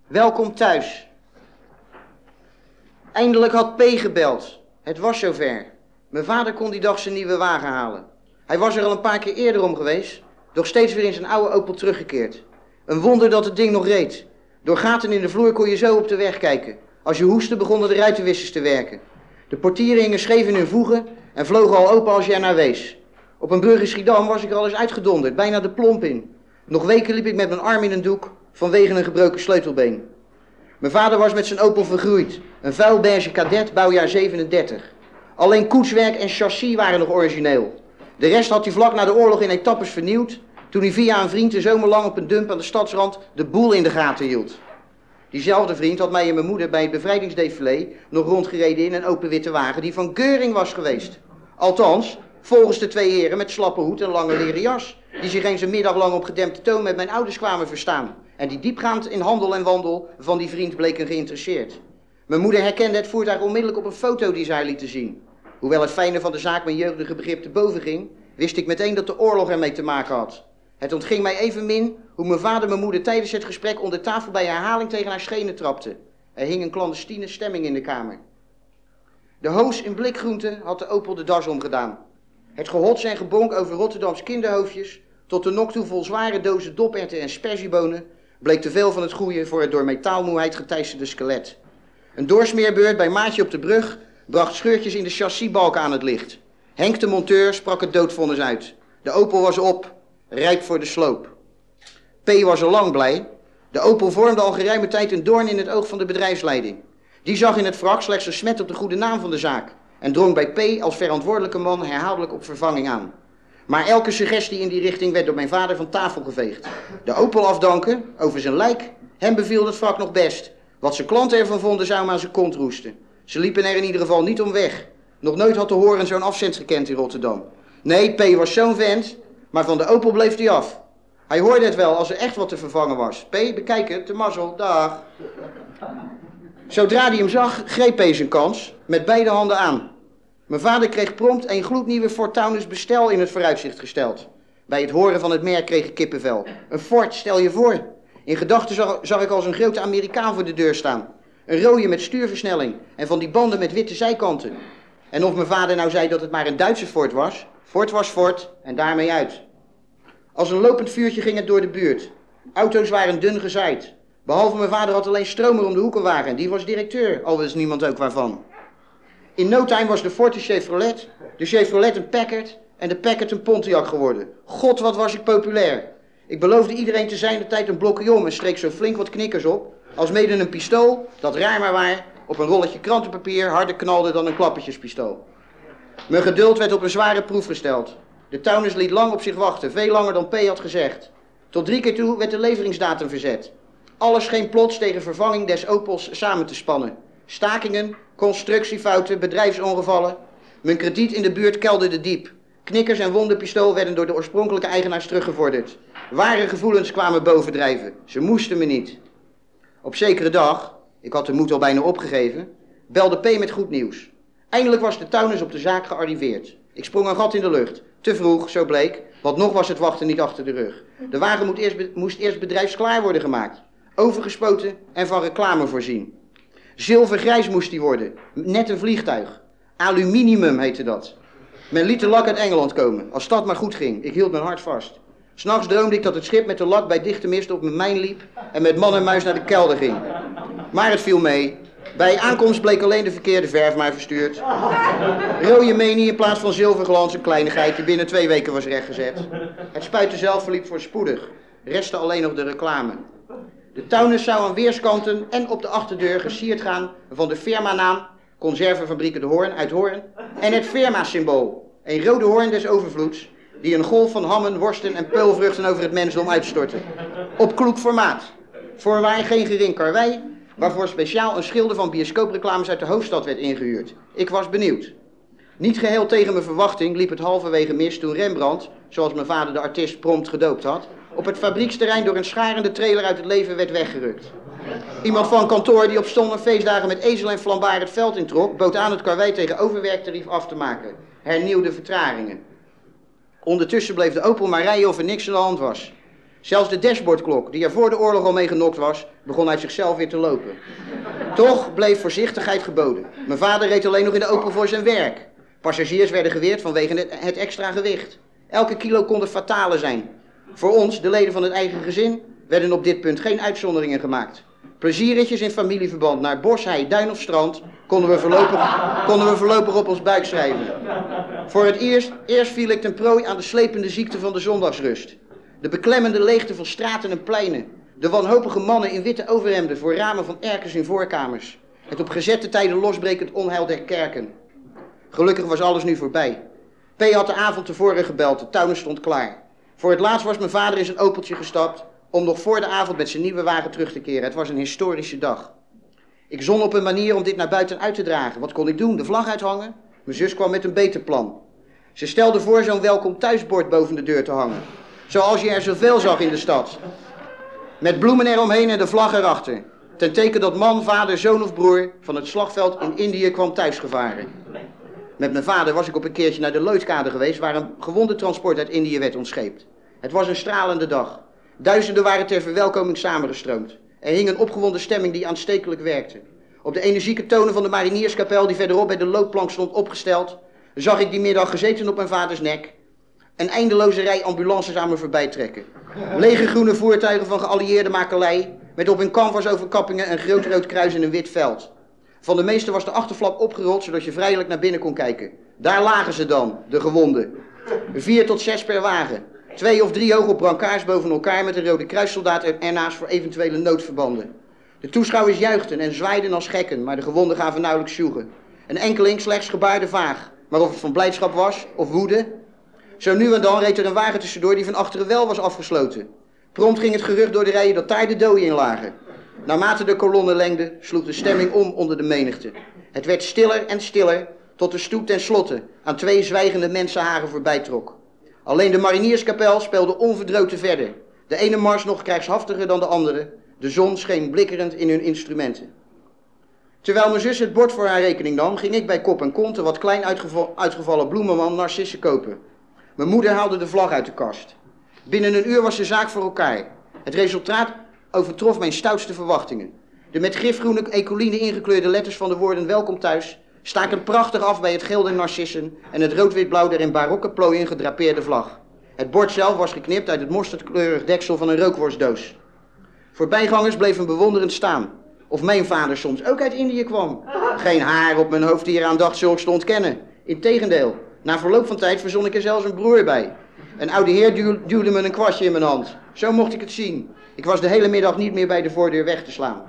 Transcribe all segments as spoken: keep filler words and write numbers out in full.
Welkom thuis. Eindelijk had P gebeld. Het was zover. Mijn vader kon die dag zijn nieuwe wagen halen. Hij was er al een paar keer eerder om geweest, doch steeds weer in zijn oude Opel teruggekeerd. Een wonder dat het ding nog reed. Door gaten in de vloer kon je zo op de weg kijken. Als je hoestte begonnen de ruitenwissers te werken. De portieren hingen scheef in hun voegen en vlogen al open als je er naar wees. Op een brug in Schiedam was ik er al eens uitgedonderd, bijna de plomp in. Nog weken liep ik met mijn arm in een doek vanwege een gebroken sleutelbeen. Mijn vader was met zijn Opel vergroeid. Een vuil beige kadet, bouwjaar zevenendertig. Alleen koetswerk en chassis waren nog origineel. De rest had hij vlak na de oorlog in etappes vernieuwd, toen hij via een vriend de zomer lang op een dump aan de stadsrand de boel in de gaten hield. Diezelfde vriend had mij en mijn moeder bij het bevrijdingsdefilé nog rondgereden in een open witte wagen die van Göring was geweest. Althans, volgens de twee heren met slappe hoed en lange leren jas, die zich eens een middag lang op gedempte toon met mijn ouders kwamen verstaan. En die diepgaand in handel en wandel van die vriend bleken geïnteresseerd. Mijn moeder herkende het voertuig onmiddellijk op een foto die ze haar lieten zien. Hoewel het fijne van de zaak mijn jeugdige begrip te boven ging, wist ik meteen dat de oorlog ermee te maken had. Het ontging mij evenmin hoe mijn vader mijn moeder tijdens het gesprek onder tafel bij herhaling tegen haar schenen trapte. Er hing een clandestine stemming in de kamer. De hoos in blikgroente had de Opel de das omgedaan. Het gehots en gebonk over Rotterdams kinderhoofdjes tot de nok toe vol zware dozen doperwten en sperziebonen bleek te veel van het goede voor het door metaalmoeheid geteisterde skelet. Een doorsmeerbeurt bij Maatje op de brug bracht scheurtjes in de chassisbalken aan het licht. Henk de monteur sprak het doodvonnis uit. De Opel was op, rijp voor de sloop. P was al lang blij. De Opel vormde al geruime tijd een doorn in het oog van de bedrijfsleiding. Die zag in het wrak slechts een smet op de goede naam van de zaak en drong bij P als verantwoordelijke man herhaaldelijk op vervanging aan. Maar elke suggestie in die richting werd door mijn vader van tafel geveegd. De Opel afdanken, over zijn lijk, hem beviel het wrak nog best. Wat zijn klanten ervan vonden zou hem aan zijn kont roesten. Ze liepen er in ieder geval niet om weg. Nog nooit had de horen zo'n afzet gekend in Rotterdam. Nee, P was zo'n vent, maar van de Opel bleef hij af. Hij hoorde het wel als er echt wat te vervangen was. P, bekijk het, de mazzel, dag. Zodra hij hem zag, greep P zijn kans, met beide handen aan. Mijn vader kreeg prompt een gloednieuwe Ford Taunus bestel in het vooruitzicht gesteld. Bij het horen van het merk kreeg ik kippenvel. Een Ford, stel je voor. In gedachten zag, zag ik als een grote Amerikaan voor de deur staan. Een rode met stuurversnelling en van die banden met witte zijkanten. En of mijn vader nou zei dat het maar een Duitse Ford was, Ford was Ford en daarmee uit. Als een lopend vuurtje ging het door de buurt. Auto's waren dun gezaaid. Behalve mijn vader had alleen Stromer om de hoek een wagen. Die was directeur, al wist niemand ook waarvan. In no time was de Ford een Chevrolet, de Chevrolet een Packard en de Packard een Pontiac geworden. God, wat was ik populair. Ik beloofde iedereen te zijn de tijd een blokje om en streek zo flink wat knikkers op, als mede een pistool, dat raar maar waar, op een rolletje krantenpapier harder knalde dan een klappertjespistool. Mijn geduld werd op een zware proef gesteld. De Taunus liet lang op zich wachten, veel langer dan P had gezegd. Tot drie keer toe werd de leveringsdatum verzet. Alles scheen plots tegen vervanging des Opels samen te spannen. Stakingen, constructiefouten, bedrijfsongevallen. Mijn krediet in de buurt kelderde diep. Knikkers en wonderpistool werden door de oorspronkelijke eigenaars teruggevorderd. Ware gevoelens kwamen bovendrijven. Ze moesten me niet. Op zekere dag, ik had de moed al bijna opgegeven, belde P met goed nieuws. Eindelijk was de Taunus op de zaak gearriveerd. Ik sprong een gat in de lucht. Te vroeg, zo bleek, want nog was het wachten niet achter de rug. De wagen moest eerst, moest eerst bedrijfsklaar worden gemaakt. Overgespoten en van reclame voorzien. Zilvergrijs moest die worden, net een vliegtuig. Aluminium heette dat. Men liet de lak uit Engeland komen, als dat maar goed ging. Ik hield mijn hart vast. 'S Nachts droomde ik dat het schip met de lak bij dichte mist op mijn mijn liep en met man en muis naar de kelder ging. Maar het viel mee. Bij aankomst bleek alleen de verkeerde verf maar verstuurd. Rode menie in plaats van zilverglans, een kleinigheid die binnen twee weken was rechtgezet. Het spuiten zelf verliep voorspoedig. Restte alleen nog de reclame. De Taunus zou aan weerskanten en op de achterdeur gesierd gaan van de firmanaam Conservenfabrieken de Hoorn uit Hoorn en het firma-symbool, een rode hoorn des overvloeds, die een golf van hammen, worsten en peulvruchten over het mensdom uitstortte. Op kloek formaat. Voorwaar geen gering karwei, waarvoor speciaal een schilder van bioscoopreclames uit de hoofdstad werd ingehuurd. Ik was benieuwd. Niet geheel tegen mijn verwachting liep het halverwege mis toen Rembrandt, zoals mijn vader de artiest prompt gedoopt had, op het fabrieksterrein door een scharende trailer uit het leven werd weggerukt. Iemand van kantoor die op stomme feestdagen met ezel en flambaar het veld introk, bood aan het karwei tegen overwerktarief af te maken. Hernieuwde vertragingen. Ondertussen bleef de Opel maar rijden of er niks aan de hand was. Zelfs de dashboardklok, die er voor de oorlog al mee genokt was, begon uit zichzelf weer te lopen. Toch bleef voorzichtigheid geboden. Mijn vader reed alleen nog in de Opel voor zijn werk. Passagiers werden geweerd vanwege het extra gewicht. Elke kilo kon er fatale zijn. Voor ons, de leden van het eigen gezin, werden op dit punt geen uitzonderingen gemaakt. Plezierritjes in familieverband naar bos, hei, duin of strand konden we voorlopig, konden we voorlopig op ons buik schrijven. Voor het eerst, eerst viel ik ten prooi aan de slepende ziekte van de zondagsrust. De beklemmende leegte van straten en pleinen. De wanhopige mannen in witte overhemden voor ramen van erkers in voorkamers. Het op gezette tijden losbrekend onheil der kerken. Gelukkig was alles nu voorbij. P had de avond tevoren gebeld, de tuin stond klaar. Voor het laatst was mijn vader in zijn Opeltje gestapt om nog voor de avond met zijn nieuwe wagen terug te keren. Het was een historische dag. Ik zon op een manier om dit naar buiten uit te dragen. Wat kon ik doen? De vlag uithangen? Mijn zus kwam met een beter plan. Ze stelde voor zo'n welkom thuisbord boven de deur te hangen. Zoals je er zoveel zag in de stad. Met bloemen eromheen en de vlag erachter. Ten teken dat man, vader, zoon of broer van het slagveld in Indië kwam thuisgevaren. Met mijn vader was ik op een keertje naar de Lloydkade geweest, waar een gewondentransport uit Indië werd ontscheept. Het was een stralende dag. Duizenden waren ter verwelkoming samengestroomd. Er hing een opgewonden stemming die aanstekelijk werkte. Op de energieke tonen van de marinierskapel die verderop bij de loodplank stond opgesteld, zag ik die middag gezeten op mijn vaders nek een eindeloze rij ambulances aan me voorbij trekken. Lege groene voertuigen van geallieerde makelij, met op hun canvasoverkappingen een groot rood kruis in een wit veld. Van de meeste was de achterflap opgerold, zodat je vrijelijk naar binnen kon kijken. Daar lagen ze dan, de gewonden. Vier tot zes per wagen. Twee of drie hoog op brancards boven elkaar met een rode kruissoldaat ernaast voor eventuele noodverbanden. De toeschouwers juichten en zwaaiden als gekken, maar de gewonden gaven nauwelijks sjoegen. Een enkeling slechts gebaarde vaag, maar of het van blijdschap was of woede. Zo nu en dan reed er een wagen tussendoor die van achteren wel was afgesloten. Prompt ging het gerucht door de rijen dat daar de doden in lagen. Naarmate de kolonne lengde, sloeg de stemming om onder de menigte. Het werd stiller en stiller, tot de stoet ten slotte aan twee zwijgende mensenhagen voorbij trok. Alleen de marinierskapel speelde onverdroten verder. De ene mars nog krijgshaftiger dan de andere. De zon scheen blikkerend in hun instrumenten. Terwijl mijn zus het bord voor haar rekening nam, ging ik bij Kop en Konte wat klein uitgeval, uitgevallen bloemenman narcissen kopen. Mijn moeder haalde de vlag uit de kast. Binnen een uur was de zaak voor elkaar. Het resultaat overtrof mijn stoutste verwachtingen. De met gifgroene ecoline ingekleurde letters van de woorden welkom thuis staken prachtig af bij het geel der narcissen en het rood-wit-blauw der in barokke plooien gedrapeerde vlag. Het bord zelf was geknipt uit het mosterdkleurig deksel van een rookworstdoos. Voorbijgangers bleven bewonderend staan. Of mijn vader soms ook uit Indië kwam. Geen haar op mijn hoofd die eraan dacht zulks te ontkennen. Integendeel, na verloop van tijd verzon ik er zelfs een broer bij. Een oude heer duw, duwde me een kwastje in mijn hand. Zo mocht ik het zien. Ik was de hele middag niet meer bij de voordeur weg te slaan.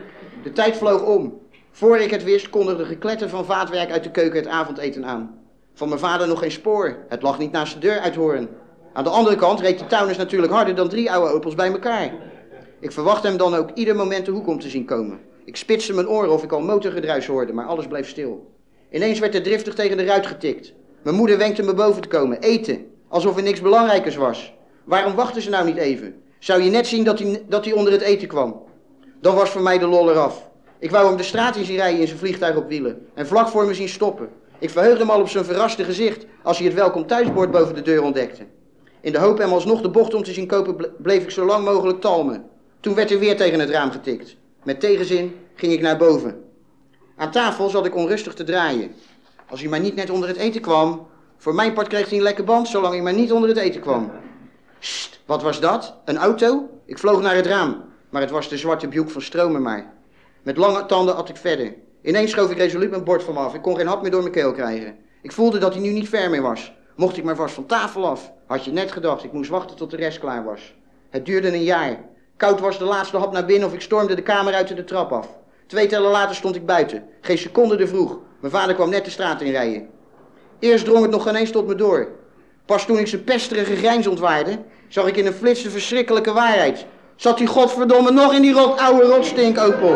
De tijd vloog om. Voor ik het wist, kondigde gekletter van vaatwerk uit de keuken het avondeten aan. Van mijn vader nog geen spoor. Het lag niet naast de deur uit Hoorn. Aan de andere kant reed de tuiners natuurlijk harder dan drie oude Opels bij elkaar. Ik verwachtte hem dan ook ieder moment de hoek om te zien komen. Ik spitste mijn oren of ik al motorgedruis hoorde, maar alles bleef stil. Ineens werd er driftig tegen de ruit getikt. Mijn moeder wenkte me boven te komen. Eten. Alsof er niks belangrijkers was. Waarom wachten ze nou niet even? Zou je net zien dat hij, dat hij onder het eten kwam? Dan was voor mij de lol eraf. Ik wou hem de straat in zien rijden in zijn vliegtuig op wielen. En vlak voor me zien stoppen. Ik verheugde me al op zijn verraste gezicht als hij het welkom thuisbord boven de deur ontdekte. In de hoop hem alsnog de bocht om te zien kopen bleef ik zo lang mogelijk talmen. Toen werd er weer tegen het raam getikt. Met tegenzin ging ik naar boven. Aan tafel zat ik onrustig te draaien. Als hij maar niet net onder het eten kwam. Voor mijn part kreeg hij een lekker band, zolang hij maar niet onder het eten kwam. Sst, wat was dat? Een auto? Ik vloog naar het raam, maar het was de zwarte Buick van Stromen maar. Met lange tanden at ik verder. Ineens schoof ik resoluut mijn bord van me af. Ik kon geen hap meer door mijn keel krijgen. Ik voelde dat hij nu niet ver meer was. Mocht ik maar vast van tafel af. Had je net gedacht, ik moest wachten tot de rest klaar was. Het duurde een jaar. Koud was de laatste hap naar binnen of ik stormde de kamer uit en de trap af. Twee tellen later stond ik buiten. Geen seconde te vroeg. Mijn vader kwam net de straat inrijden. Eerst drong het nog geen eens tot me door. Pas toen ik zijn pesterige grijns ontwaarde, zag ik in een flits de verschrikkelijke waarheid. Zat hij godverdomme nog in die rot, oude rotstink Opel.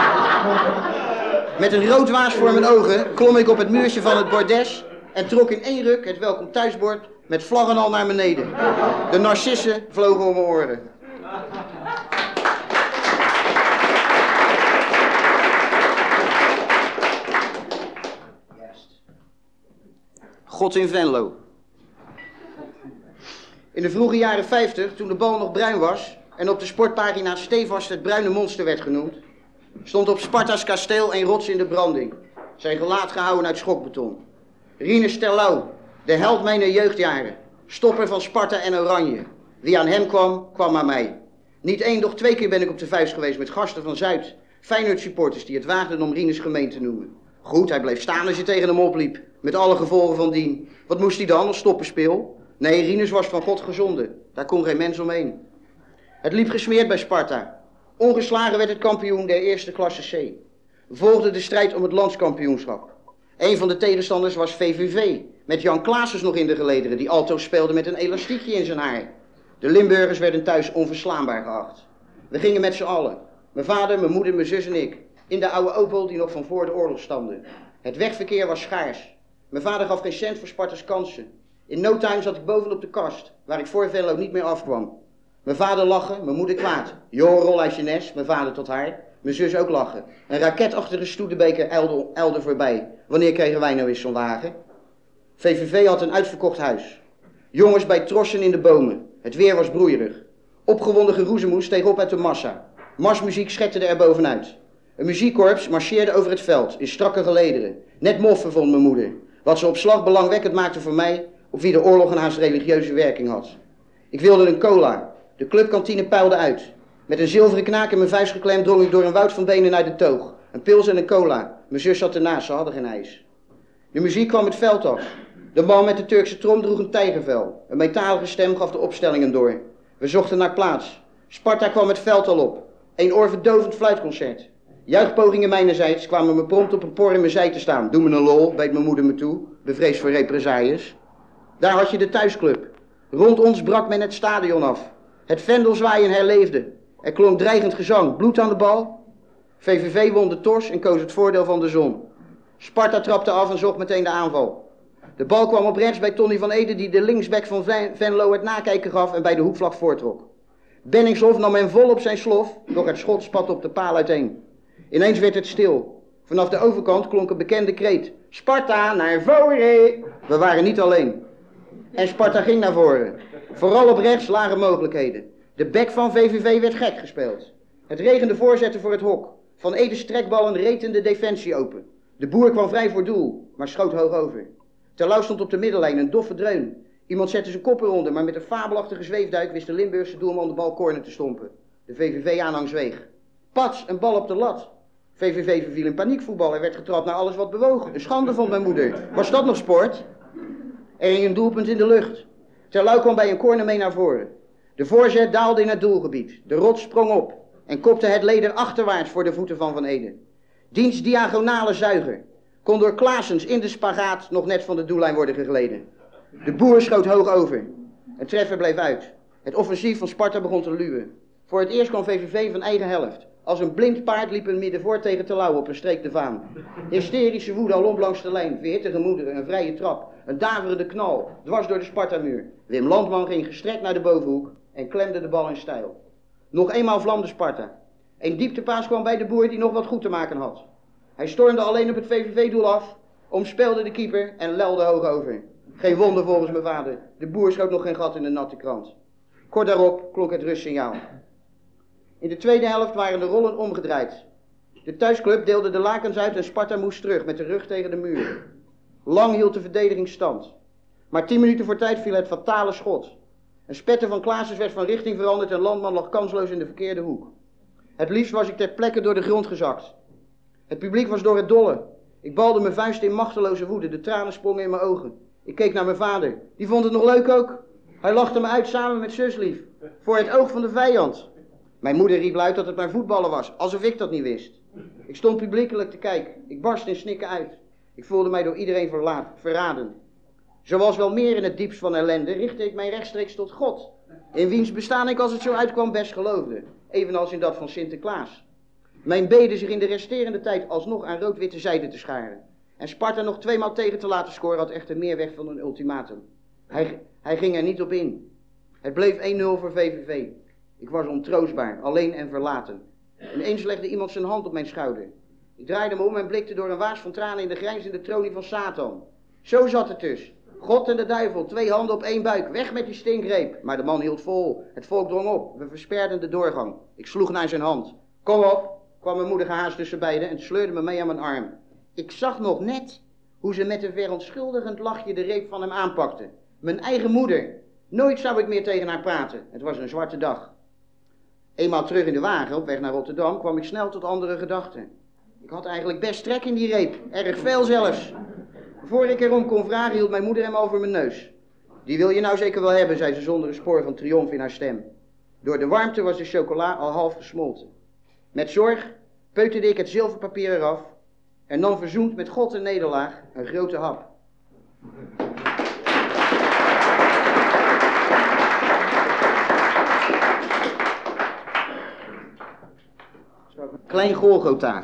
Met een rood waas voor mijn ogen klom ik op het muurtje van het bordes en trok in één ruk het welkom thuisbord met vlaggen al naar beneden. De narcissen vlogen om mijn oren. God in Venlo. In de vroege jaren vijftig, toen de bal nog bruin was en op de sportpagina stevast het bruine monster werd genoemd, stond op Sparta's kasteel een rots in de branding, zijn gelaat gehouden uit schokbeton. Rinus Terlouw, de held mijner jeugdjaren, stopper van Sparta en Oranje. Wie aan hem kwam, kwam aan mij. Niet één, doch twee keer ben ik op de vuist geweest met gasten van Zuid, Feyenoord supporters die het waagden om Rinus gemeen te noemen. Goed, hij bleef staan als je tegen hem opliep, met alle gevolgen van dien. Wat moest hij dan als stopperspeel? Nee, Rinus was van God gezonden, daar kon geen mens omheen. Het liep gesmeerd bij Sparta. Ongeslagen werd het kampioen der eerste klasse C. Volgde de strijd om het landskampioenschap. Een van de tegenstanders was V V V, met Jan Klaasens nog in de gelederen, die altoos speelde met een elastiekje in zijn haar. De Limburgers werden thuis onverslaanbaar geacht. We gingen met z'n allen, mijn vader, mijn moeder, mijn zus en ik, in de oude Opel die nog van voor de oorlog stamde. Het wegverkeer was schaars. Mijn vader gaf geen cent voor Sparta's kansen. In no time zat ik bovenop de kast, waar ik voor Venlo niet meer afkwam. Mijn vader lachen, mijn moeder kwaad. Joh, rol uit je nest, mijn vader tot haar. Mijn zus ook lachen. Een raketachtige Stoedebeker eilde, eilde voorbij. Wanneer kregen wij nou eens zo'n wagen? V V V had een uitverkocht huis. Jongens bij trossen in de bomen. Het weer was broeierig. Opgewonden geroezemoes steeg op uit de massa. Marsmuziek schetterde er bovenuit. Een muziekkorps marcheerde over het veld, in strakke gelederen. Net moffen, vond mijn moeder. Wat ze op slag belangwekkend maakte voor mij, op wie de oorlog een haast religieuze werking had. Ik wilde een cola. De clubkantine puilde uit. Met een zilveren knaak in mijn vuist geklemd drong ik door een woud van benen naar de toog. Een pils en een cola. Mijn zus zat ernaast, ze hadden geen ijs. De muziek kwam het veld af. De man met de Turkse trom droeg een tijgervel. Een metalige stem gaf de opstellingen door. We zochten naar plaats. Sparta kwam het veld al op. Een oorverdovend fluitconcert. Juichpogingen mijnerzijds kwamen me prompt op een por in mijn zij te staan. Doe me een lol, beet mijn moeder me toe, bevreesd voor represailles. Daar had je de thuisclub. Rond ons brak men het stadion af. Het vendelzwaaien herleefde. Er klonk dreigend gezang, bloed aan de bal. V V V won de tors en koos het voordeel van de zon. Sparta trapte af en zocht meteen de aanval. De bal kwam op rechts bij Tony van Ede, die de linksback van Venlo het nakijken gaf en bij de hoekvlag voortrok. Benningshoff nam hem vol op zijn slof, doch het schot spatte op de paal uiteen. Ineens werd het stil. Vanaf de overkant klonk een bekende kreet. Sparta naar voren! We waren niet alleen. En Sparta ging naar voren. Vooral op rechts lagen mogelijkheden. De bek van V V V werd gek gespeeld. Het regende voorzetten voor het hok. Van Ede's trekballen reten de defensie open. De boer kwam vrij voor doel, maar schoot hoog over. Terlouw stond op de middenlijn, een doffe dreun. Iemand zette zijn kop eronder, maar met een fabelachtige zweefduik wist de Limburgse doelman de bal corner te stompen. De V V V-aanhang zweeg. Pats, een bal op de lat. V V V verviel in paniekvoetbal. Er werd getrapt naar alles wat bewoog. Een schande, vond mijn moeder. Was dat nog sport? Er hing een doelpunt in de lucht. Terlouw kwam bij een corner mee naar voren. De voorzet daalde in het doelgebied. De rots sprong op en kopte het leder achterwaarts voor de voeten van Van Ede. Diens diagonale zuiger kon door Klaasens in de spagaat nog net van de doellijn worden gegleden. De boer schoot hoog over. Een treffer bleef uit. Het offensief van Sparta begon te luwen. Voor het eerst kwam V V V van eigen helft. Als een blind paard liep een middenvoor tegen Terlouw op en streek de vaan. Hysterische woede alom langs de lijn, verhitte gemoederen, een vrije trap, een daverende knal, dwars door de Sparta-muur. Wim Landman ging gestrekt naar de bovenhoek en klemde de bal in stijl. Nog eenmaal vlamde Sparta. Een dieptepaas kwam bij de boer die nog wat goed te maken had. Hij stormde alleen op het V V V-doel af, omspeelde de keeper en lelde hoog over. Geen wonder volgens mijn vader, de boer schoot nog geen gat in de natte krant. Kort daarop klonk het rustsignaal. In de tweede helft waren de rollen omgedraaid. De thuisclub deelde de lakens uit en Sparta moest terug met de rug tegen de muur. Lang hield de verdediging stand. Maar tien minuten voor tijd viel het fatale schot. Een spetter van Klaasens werd van richting veranderd en Landman lag kansloos in de verkeerde hoek. Het liefst was ik ter plekke door de grond gezakt. Het publiek was door het dolle. Ik balde mijn vuist in machteloze woede, de tranen sprongen in mijn ogen. Ik keek naar mijn vader. Die vond het nog leuk ook. Hij lachte me uit samen met zuslief. Voor het oog van de vijand. Mijn moeder riep luid dat het maar voetballen was, alsof ik dat niet wist. Ik stond publiekelijk te kijken. Ik barstte in snikken uit. Ik voelde mij door iedereen verlaat, verraden. Zoals wel meer in het diepst van ellende richtte ik mij rechtstreeks tot God. In wiens bestaan ik als het zo uitkwam best geloofde. Evenals in dat van Sinterklaas. Mijn beden zich in de resterende tijd alsnog aan rood-witte zijde te scharen. En Sparta nog tweemaal tegen te laten scoren had echter meer weg van een ultimatum. Hij, hij ging er niet op in. Het bleef één nul voor V V V. Ik was ontroostbaar, alleen en verlaten. Ineens legde iemand zijn hand op mijn schouder. Ik draaide me om en blikte door een waas van tranen in de grijnzende tronie van Satan. Zo zat het dus. God en de duivel, twee handen op één buik, weg met die stinkreep. Maar de man hield vol, het volk drong op, we versperden de doorgang. Ik sloeg naar zijn hand. Kom op, kwam mijn moeder gehaast tussen beiden en sleurde me mee aan mijn arm. Ik zag nog net hoe ze met een verontschuldigend lachje de reep van hem aanpakte. Mijn eigen moeder. Nooit zou ik meer tegen haar praten. Het was een zwarte dag. Eenmaal terug in de wagen, op weg naar Rotterdam, kwam ik snel tot andere gedachten. Ik had eigenlijk best trek in die reep, erg veel zelfs. Voor ik erom kon vragen, hield mijn moeder hem over mijn neus. Die wil je nou zeker wel hebben, zei ze zonder een spoor van triomf in haar stem. Door de warmte was de chocola al half gesmolten. Met zorg peuterde ik het zilverpapier eraf en nam verzoend met God en nederlaag een grote hap. Klein Golgotha.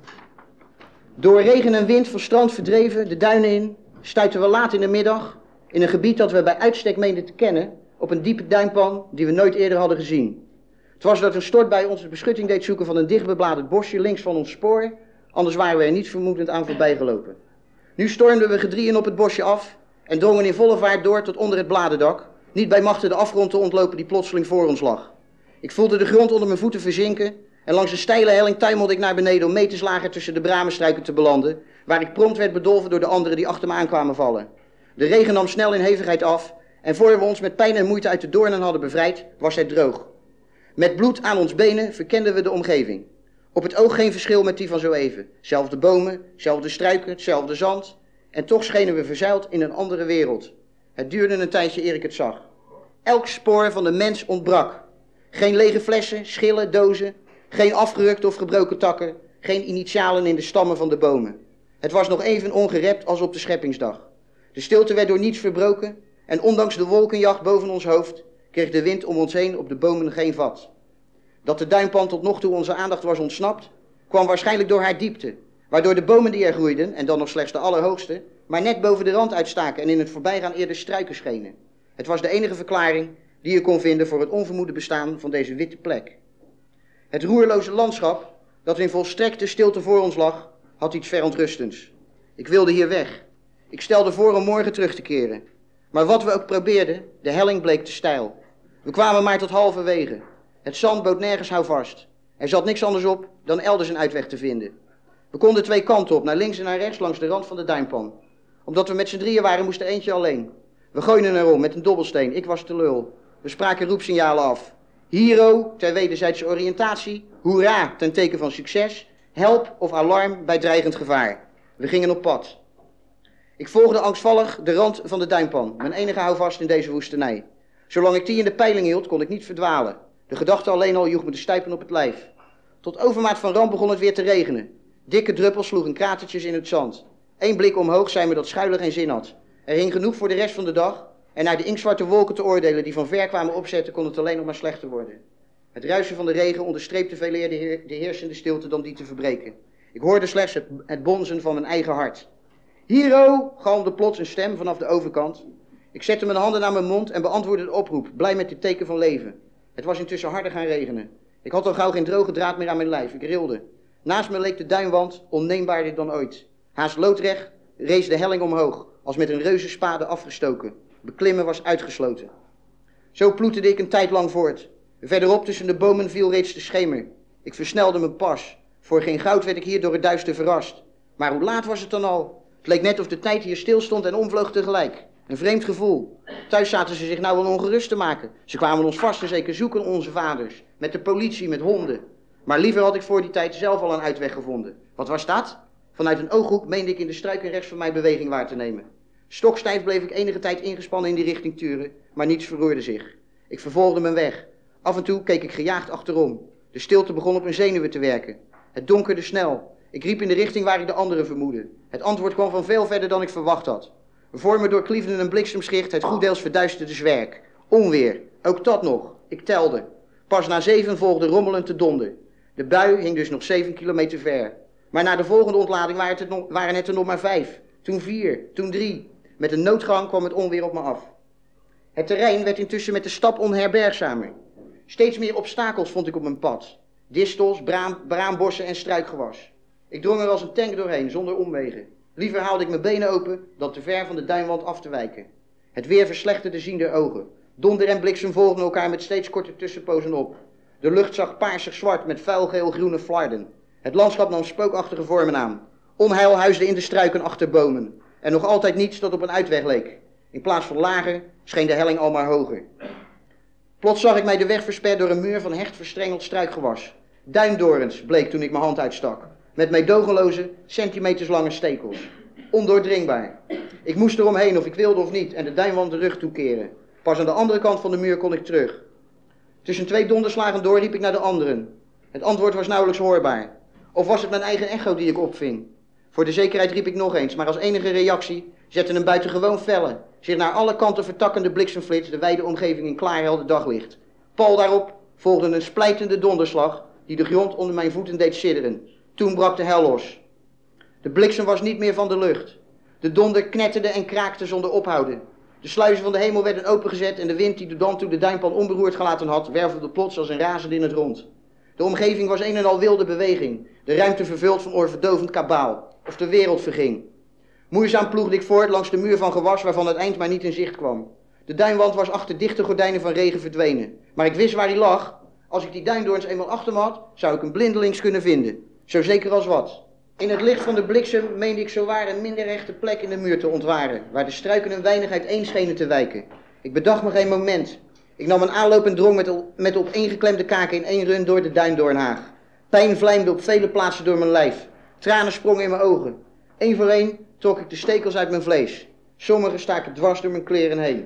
Door regen en wind van strand verdreven, de duinen in, stuitten we laat in de middag in een gebied dat we bij uitstek meenden te kennen op een diepe duinpan die we nooit eerder hadden gezien. Het was dat een stortbui ons de beschutting deed zoeken van een dichtbebladerd bosje links van ons spoor, anders waren we er niet vermoedend aan voorbij gelopen. Nu stormden we gedrieën op het bosje af en drongen in volle vaart door tot onder het bladerdak, niet bij machte de afgrond te ontlopen die plotseling voor ons lag. Ik voelde de grond onder mijn voeten verzinken en langs een steile helling tuimelde ik naar beneden om mee te slagen tussen de bramenstruiken te belanden, waar ik prompt werd bedolven door de anderen die achter me aankwamen vallen. De regen nam snel in hevigheid af en voor we ons met pijn en moeite uit de doornen hadden bevrijd, was het droog. Met bloed aan ons benen verkenden we de omgeving. Op het oog geen verschil met die van zo even. Zelfde bomen, zelfde struiken, hetzelfde zand. En toch schenen we verzeild in een andere wereld. Het duurde een tijdje eer ik het zag. Elk spoor van de mens ontbrak. Geen lege flessen, schillen, dozen. Geen afgerukte of gebroken takken. Geen initialen in de stammen van de bomen. Het was nog even ongerept als op de scheppingsdag. De stilte werd door niets verbroken. En ondanks de wolkenjacht boven ons hoofd kreeg de wind om ons heen op de bomen geen vat. Dat de duinpan tot nog toe onze aandacht was ontsnapt, kwam waarschijnlijk door haar diepte, waardoor de bomen die er groeiden, en dan nog slechts de allerhoogste, maar net boven de rand uitstaken en in het voorbijgaan eerder struiken schenen. Het was de enige verklaring die je kon vinden voor het onvermoede bestaan van deze witte plek. Het roerloze landschap, dat in volstrekte stilte voor ons lag, had iets verontrustends. Ik wilde hier weg. Ik stelde voor om morgen terug te keren. Maar wat we ook probeerden, de helling bleek te steil. We kwamen maar tot halverwege. Het zand bood nergens houvast. Er zat niks anders op dan elders een uitweg te vinden. We konden twee kanten op, naar links en naar rechts langs de rand van de duinpan. Omdat we met z'n drieën waren, moest er eentje alleen. We gooiden erom met een dobbelsteen, ik was te lul. We spraken roepsignalen af. Hiero, ter wederzijdse oriëntatie. Hoera, ten teken van succes. Help of alarm bij dreigend gevaar. We gingen op pad. Ik volgde angstvallig de rand van de duinpan, mijn enige houvast in deze woestenij. Zolang ik die in de peiling hield, kon ik niet verdwalen. De gedachte alleen al joeg me de stuipen op het lijf. Tot overmaat van ramp begon het weer te regenen. Dikke druppels sloegen kratertjes in het zand. Eén blik omhoog zei me dat schuilen geen zin had. Er hing genoeg voor de rest van de dag. En naar de inktzwarte wolken te oordelen die van ver kwamen opzetten, kon het alleen nog maar slechter worden. Het ruisen van de regen onderstreepte veel eer de, heer, de heersende stilte dan die te verbreken. Ik hoorde slechts het, het bonzen van mijn eigen hart. Hiero, galmde plots een stem vanaf de overkant. Ik zette mijn handen naar mijn mond en beantwoordde de oproep, blij met dit teken van leven. Het was intussen harder gaan regenen. Ik had al gauw geen droge draad meer aan mijn lijf, ik rilde. Naast me leek de duinwand onneembaarder dan ooit. Haast loodrecht rees de helling omhoog, als met een reuzenspade afgestoken. Beklimmen was uitgesloten. Zo ploeterde ik een tijd lang voort. Verderop tussen de bomen viel reeds de schemer. Ik versnelde mijn pas. Voor geen goud werd ik hier door het duister verrast. Maar hoe laat was het dan al? Het leek net of de tijd hier stilstond en omvloog tegelijk. Een vreemd gevoel. Thuis zaten ze zich nou wel ongerust te maken. Ze kwamen ons vast en zeker zoeken, onze vaders. Met de politie, met honden. Maar liever had ik voor die tijd zelf al een uitweg gevonden. Wat was dat? Vanuit een ooghoek meende ik in de struiken rechts van mij beweging waar te nemen. Stokstijf bleef ik enige tijd ingespannen in die richting turen, maar niets verroerde zich. Ik vervolgde mijn weg. Af en toe keek ik gejaagd achterom. De stilte begon op mijn zenuwen te werken. Het donkerde snel. Ik riep in de richting waar ik de anderen vermoedde. Het antwoord kwam van veel verder dan ik verwacht had. Voor me doorkliefde een bliksemschicht het goeddeels verduisterde zwerk. Onweer, ook dat nog. Ik telde. Pas na zeven volgde rommelend de donder. De bui hing dus nog zeven kilometer ver. Maar na de volgende ontlading waren het, nog, waren het er nog maar vijf. Toen vier, toen drie. Met een noodgang kwam het onweer op me af. Het terrein werd intussen met de stap onherbergzamer. Steeds meer obstakels vond ik op mijn pad. Distels, braam, braambossen en struikgewas. Ik drong er als een tank doorheen, zonder omwegen. Liever haalde ik mijn benen open dan te ver van de duinwand af te wijken. Het weer verslechterde ziende ogen. Donder en bliksem volgden elkaar met steeds korte tussenpozen op. De lucht zag paarsig zwart met vuilgeel-groene flarden. Het landschap nam spookachtige vormen aan. Onheil huisde in de struiken achter bomen. En nog altijd niets dat op een uitweg leek. In plaats van lager scheen de helling al maar hoger. Plots zag ik mij de weg versperd door een muur van hecht verstrengeld struikgewas. Duindorens bleek toen ik mijn hand uitstak. Met meedogenloze, centimeterslange stekels. Ondoordringbaar. Ik moest eromheen of ik wilde of niet en de duinwand de rug toekeren. Pas aan de andere kant van de muur kon ik terug. Tussen twee donderslagen door riep ik naar de anderen. Het antwoord was nauwelijks hoorbaar. Of was het mijn eigen echo die ik opving? Voor de zekerheid riep ik nog eens, maar als enige reactie zette een buitengewoon felle, zich naar alle kanten vertakkende bliksemflits de wijde omgeving in klaarhelder daglicht. Pal daarop volgde een splijtende donderslag die de grond onder mijn voeten deed sidderen. Toen brak de hel los. De bliksem was niet meer van de lucht. De donder knetterde en kraakte zonder ophouden. De sluizen van de hemel werden opengezet en de wind die de dan toe de duinpan onberoerd gelaten had, wervelde plots als een razende in het rond. De omgeving was een en al wilde beweging, de ruimte vervuld van oorverdovend kabaal, of de wereld verging. Moeizaam ploegde ik voort langs de muur van gewas waarvan het eind maar niet in zicht kwam. De duinwand was achter dichte gordijnen van regen verdwenen, maar ik wist waar hij lag. Als ik die duindoorns eenmaal achter me had, zou ik hem blindelings kunnen vinden, zo zeker als wat. In het licht van de bliksem meende ik zowaar een minder rechte plek in de muur te ontwaren, waar de struiken een weinig uiteen schenen te wijken. Ik bedacht me geen moment. Ik nam een aanloop en drong met, met op ingeklemde kaken in één run door de duindoornhaag. Pijn vlijmde op vele plaatsen door mijn lijf. Tranen sprongen in mijn ogen. Eén voor één trok ik de stekels uit mijn vlees. Sommige staken dwars door mijn kleren heen.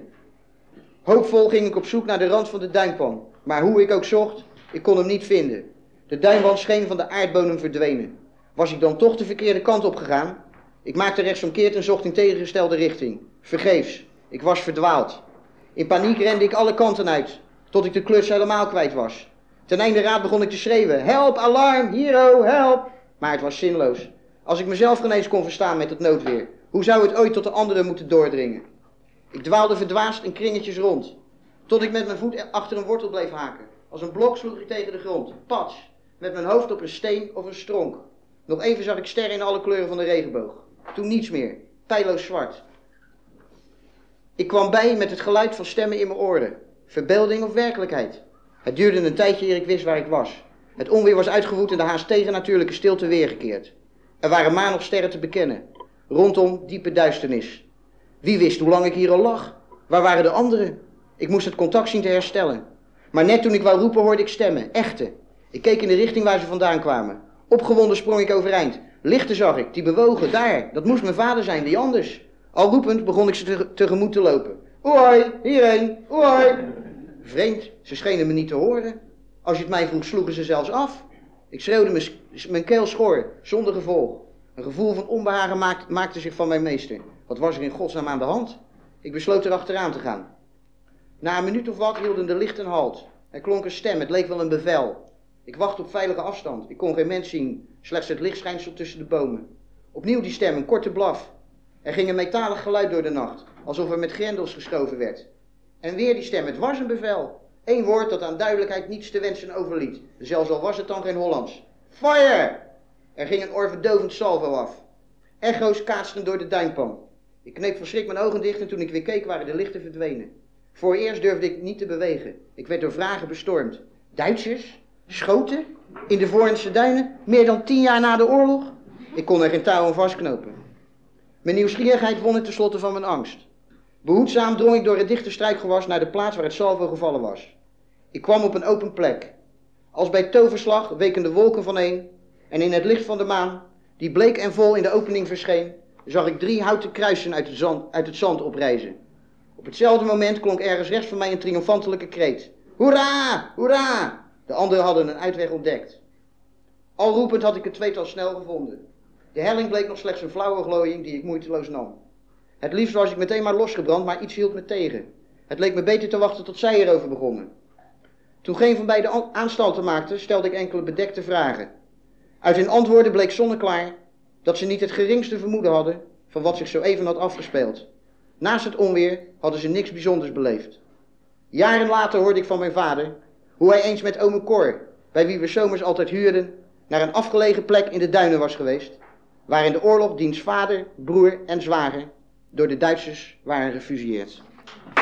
Hoopvol ging ik op zoek naar de rand van de duinpan. Maar hoe ik ook zocht, ik kon hem niet vinden. De duinwand scheen van de aardbodem verdwenen. Was ik dan toch de verkeerde kant op gegaan? Ik maakte rechtsomkeert en zocht in tegengestelde richting. Vergeefs. Ik was verdwaald. In paniek rende ik alle kanten uit, tot ik de kluts helemaal kwijt was. Ten einde raad begon ik te schreeuwen. Help, alarm, hiero, help! Maar het was zinloos. Als ik mezelf geen eens kon verstaan met het noodweer, hoe zou het ooit tot de anderen moeten doordringen? Ik dwaalde verdwaasd in kringetjes rond, tot ik met mijn voet achter een wortel bleef haken. Als een blok sloeg ik tegen de grond, pats, met mijn hoofd op een steen of een stronk. Nog even zag ik sterren in alle kleuren van de regenboog. Toen niets meer, pijloos zwart. Ik kwam bij met het geluid van stemmen in mijn oren. Verbeelding of werkelijkheid? Het duurde een tijdje eer ik wist waar ik was. Het onweer was uitgewoed en de haast tegennatuurlijke stilte weergekeerd. Er waren maan of sterren te bekennen. Rondom diepe duisternis. Wie wist hoe lang ik hier al lag? Waar waren de anderen? Ik moest het contact zien te herstellen. Maar net toen ik wou roepen hoorde ik stemmen, echte. Ik keek in de richting waar ze vandaan kwamen. Opgewonden sprong ik overeind. Lichten zag ik, die bewogen, daar. Dat moest mijn vader zijn, die anders. Al roepend begon ik ze te, tegemoet te lopen. Oei, hierheen, oei. Vreemd, ze schenen me niet te horen. Als je het mij vroeg, sloegen ze zelfs af. Ik schreeuwde mijn, mijn keel schor, zonder gevolg. Een gevoel van onbehagen maakt, maakte zich van mijn meester. Wat was er in godsnaam aan de hand? Ik besloot er achteraan te gaan. Na een minuut of wat hielden de lichten halt. Er klonk een stem, het leek wel een bevel. Ik wachtte op veilige afstand. Ik kon geen mens zien, slechts het lichtschijnsel tussen de bomen. Opnieuw die stem, een korte blaf. Er ging een metalig geluid door de nacht, alsof er met grendels geschoven werd. En weer die stem, het was een bevel. Eén woord dat aan duidelijkheid niets te wensen overliet, zelfs al was het dan geen Hollands. Fire! Er ging een oorverdovend salvo af. Echo's kaatsten door de duinpan. Ik kneep verschrikt mijn ogen dicht en toen ik weer keek waren de lichten verdwenen. Voor eerst durfde ik niet te bewegen. Ik werd door vragen bestormd. Duitsers? Schoten? In de Voornse duinen? Meer dan tien jaar na de oorlog? Ik kon er geen touw aan vastknopen. Mijn nieuwsgierigheid won het tenslotte van mijn angst. Behoedzaam drong ik door het dichte struikgewas naar de plaats waar het salvo gevallen was. Ik kwam op een open plek. Als bij toverslag weken de wolken vaneen en in het licht van de maan, die bleek en vol in de opening verscheen, zag ik drie houten kruisen uit het zand, uit het zand oprijzen. Op hetzelfde moment klonk ergens rechts van mij een triomfantelijke kreet. Hoera! Hoera! De anderen hadden een uitweg ontdekt. Al roepend had ik het tweetal snel gevonden. De helling bleek nog slechts een flauwe glooiing die ik moeiteloos nam. Het liefst was ik meteen maar losgebrand, maar iets hield me tegen. Het leek me beter te wachten tot zij erover begonnen. Toen geen van beiden aanstalten maakte, stelde ik enkele bedekte vragen. Uit hun antwoorden bleek zonneklaar dat ze niet het geringste vermoeden hadden van wat zich zo even had afgespeeld. Naast het onweer hadden ze niks bijzonders beleefd. Jaren later hoorde ik van mijn vader hoe hij eens met ome Cor, bij wie we zomers altijd huurden, naar een afgelegen plek in de duinen was geweest, waar in de oorlog diens vader, broer en zwager door de Duitsers waren gefusilleerd.